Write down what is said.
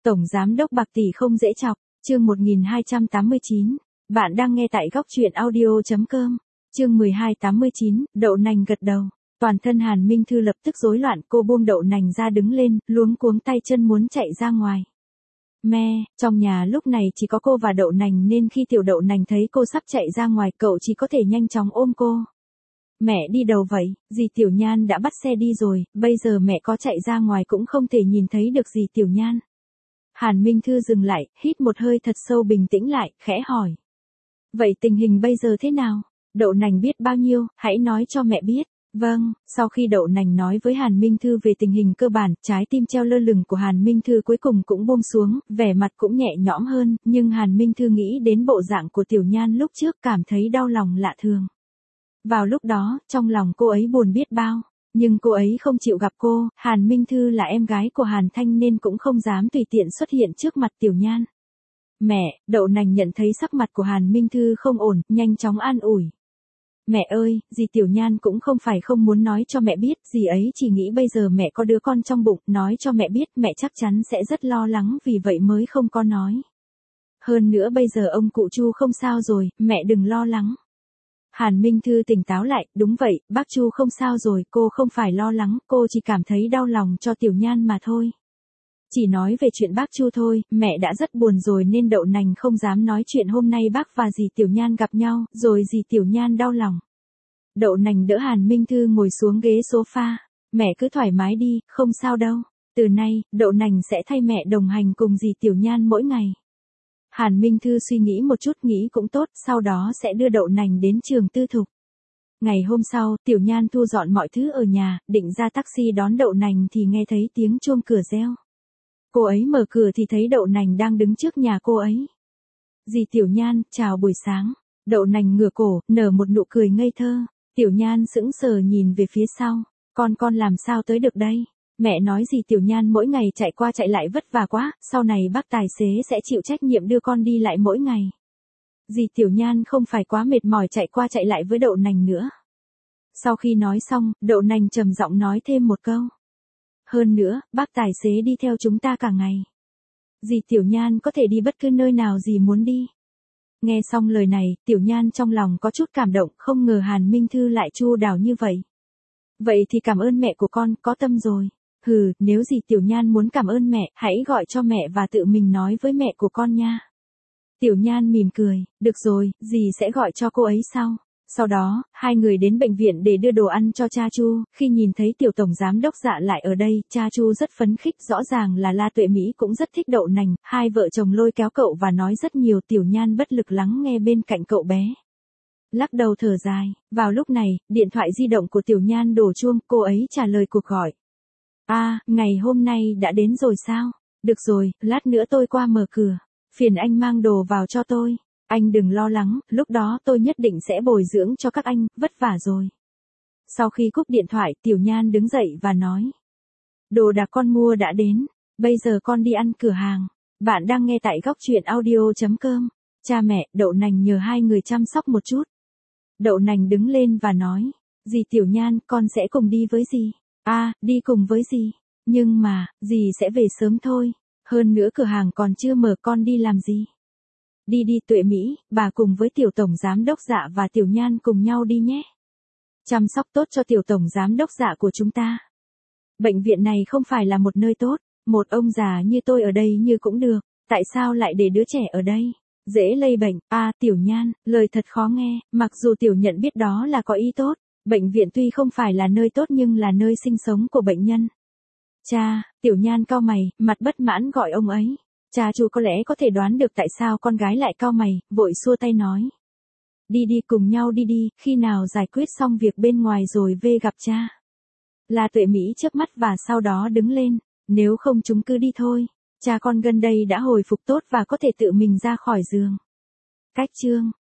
Tổng Giám đốc bạc tỷ không dễ chọc, chương 1289. Bạn đang nghe tại góc truyện audio.com. Chương 1289, đậu nành gật đầu. Toàn thân Hàn Minh Thư lập tức rối loạn, cô buông đậu nành ra đứng lên, luống cuống tay chân muốn chạy ra ngoài. Trong nhà lúc này chỉ có cô và đậu nành nên khi tiểu đậu nành thấy cô sắp chạy ra ngoài, cậu chỉ có thể nhanh chóng ôm cô. Mẹ đi đâu vậy? Dì Tiểu Nhan đã bắt xe đi rồi, bây giờ mẹ có chạy ra ngoài cũng không thể nhìn thấy được dì Tiểu Nhan. Hàn Minh Thư dừng lại, hít một hơi thật sâu, bình tĩnh lại, khẽ hỏi. Vậy tình hình bây giờ thế nào? Đậu nành biết bao nhiêu, hãy nói cho mẹ biết. Vâng, sau khi đậu nành nói với Hàn Minh Thư về tình hình cơ bản, trái tim treo lơ lửng của Hàn Minh Thư cuối cùng cũng buông xuống, vẻ mặt cũng nhẹ nhõm hơn, nhưng Hàn Minh Thư nghĩ đến bộ dạng của Tiểu Nhan lúc trước cảm thấy đau lòng lạ thường. Vào lúc đó, trong lòng cô ấy buồn biết bao, nhưng cô ấy không chịu gặp cô, Hàn Minh Thư là em gái của Hàn Thanh nên cũng không dám tùy tiện xuất hiện trước mặt Tiểu Nhan. Mẹ, đậu nành nhận thấy sắc mặt của Hàn Minh Thư không ổn, nhanh chóng an ủi. Mẹ ơi, dì Tiểu Nhan cũng không phải không muốn nói cho mẹ biết, dì ấy chỉ nghĩ bây giờ mẹ có đứa con trong bụng, nói cho mẹ biết mẹ chắc chắn sẽ rất lo lắng, vì vậy mới không có nói. Hơn nữa bây giờ ông cụ Chu không sao rồi, mẹ đừng lo lắng. Hàn Minh Thư tỉnh táo lại, đúng vậy, bác Chu không sao rồi, cô không phải lo lắng, cô chỉ cảm thấy đau lòng cho Tiểu Nhan mà thôi. Chỉ nói về chuyện bác Chu thôi, mẹ đã rất buồn rồi nên đậu nành không dám nói chuyện hôm nay bác và dì Tiểu Nhan gặp nhau, rồi dì Tiểu Nhan đau lòng. Đậu nành đỡ Hàn Minh Thư ngồi xuống ghế sofa, mẹ cứ thoải mái đi, không sao đâu, từ nay, đậu nành sẽ thay mẹ đồng hành cùng dì Tiểu Nhan mỗi ngày. Hàn Minh Thư suy nghĩ một chút, nghĩ cũng tốt, sau đó sẽ đưa đậu nành đến trường tư thục. Ngày hôm sau, Tiểu Nhan thu dọn mọi thứ ở nhà, định ra taxi đón đậu nành thì nghe thấy tiếng chuông cửa reo. Cô ấy mở cửa thì thấy đậu nành đang đứng trước nhà cô ấy. Dì Tiểu Nhan, chào buổi sáng. Đậu nành ngửa cổ, nở một nụ cười ngây thơ. Tiểu Nhan sững sờ nhìn về phía sau. Con làm sao tới được đây? Mẹ nói dì Tiểu Nhan mỗi ngày chạy qua chạy lại vất vả quá, sau này bác tài xế sẽ chịu trách nhiệm đưa con đi lại mỗi ngày. Dì Tiểu Nhan không phải quá mệt mỏi chạy qua chạy lại với đậu nành nữa. Sau khi nói xong, đậu nành trầm giọng nói thêm một câu. Hơn nữa, bác tài xế đi theo chúng ta cả ngày. Dì Tiểu Nhan có thể đi bất cứ nơi nào dì muốn đi. Nghe xong lời này, Tiểu Nhan trong lòng có chút cảm động, không ngờ Hàn Minh Thư lại chu đáo như vậy. Vậy thì cảm ơn mẹ của con, có tâm rồi. Nếu dì Tiểu Nhan muốn cảm ơn mẹ, hãy gọi cho mẹ và tự mình nói với mẹ của con nha. Tiểu Nhan mỉm cười, được rồi, dì sẽ gọi cho cô ấy sau. Sau đó, hai người đến bệnh viện để đưa đồ ăn cho cha Chu, khi nhìn thấy tiểu tổng giám đốc Dạ lại ở đây, cha Chu rất phấn khích, rõ ràng là La Tuệ Mỹ cũng rất thích đậu nành, hai vợ chồng lôi kéo cậu và nói rất nhiều, Tiểu Nhan bất lực lắng nghe bên cạnh cậu bé. Lắc đầu thở dài, vào lúc này, điện thoại di động của Tiểu Nhan đổ chuông, cô ấy trả lời cuộc gọi. Ngày hôm nay đã đến rồi sao? Được rồi, lát nữa tôi qua mở cửa, phiền anh mang đồ vào cho tôi. Anh đừng lo lắng, lúc đó tôi nhất định sẽ bồi dưỡng cho các anh, vất vả rồi. Sau khi cúp điện thoại, Tiểu Nhan đứng dậy và nói. Đồ đạc con mua đã đến, bây giờ con đi ăn cửa hàng. Bạn đang nghe tại góc truyện audio.com. Cha mẹ, đậu nành nhờ hai người chăm sóc một chút. Đậu nành đứng lên và nói. Dì Tiểu Nhan, con sẽ cùng đi với dì. Đi cùng với dì. Nhưng mà, dì sẽ về sớm thôi. Hơn nữa cửa hàng còn chưa mở, con đi làm gì? Đi Tuệ Mỹ, bà cùng với tiểu tổng giám đốc Dạ và Tiểu Nhan cùng nhau đi nhé. Chăm sóc tốt cho tiểu tổng giám đốc Dạ của chúng ta. Bệnh viện này không phải là một nơi tốt, một ông già như tôi ở đây như cũng được, tại sao lại để đứa trẻ ở đây? Dễ lây bệnh. Tiểu Nhan, lời thật khó nghe, mặc dù Tiểu Nhận biết đó là có ý tốt, bệnh viện tuy không phải là nơi tốt nhưng là nơi sinh sống của bệnh nhân. Cha, Tiểu Nhan cau mày, mặt bất mãn gọi ông ấy. Cha Chu có lẽ có thể đoán được tại sao con gái lại cau mày, vội xua tay nói. Đi cùng nhau đi, khi nào giải quyết xong việc bên ngoài rồi về gặp cha. La Tuệ Mỹ chớp mắt và sau đó đứng lên, nếu không chúng cứ đi thôi, cha con gần đây đã hồi phục tốt và có thể tự mình ra khỏi giường. Cách chương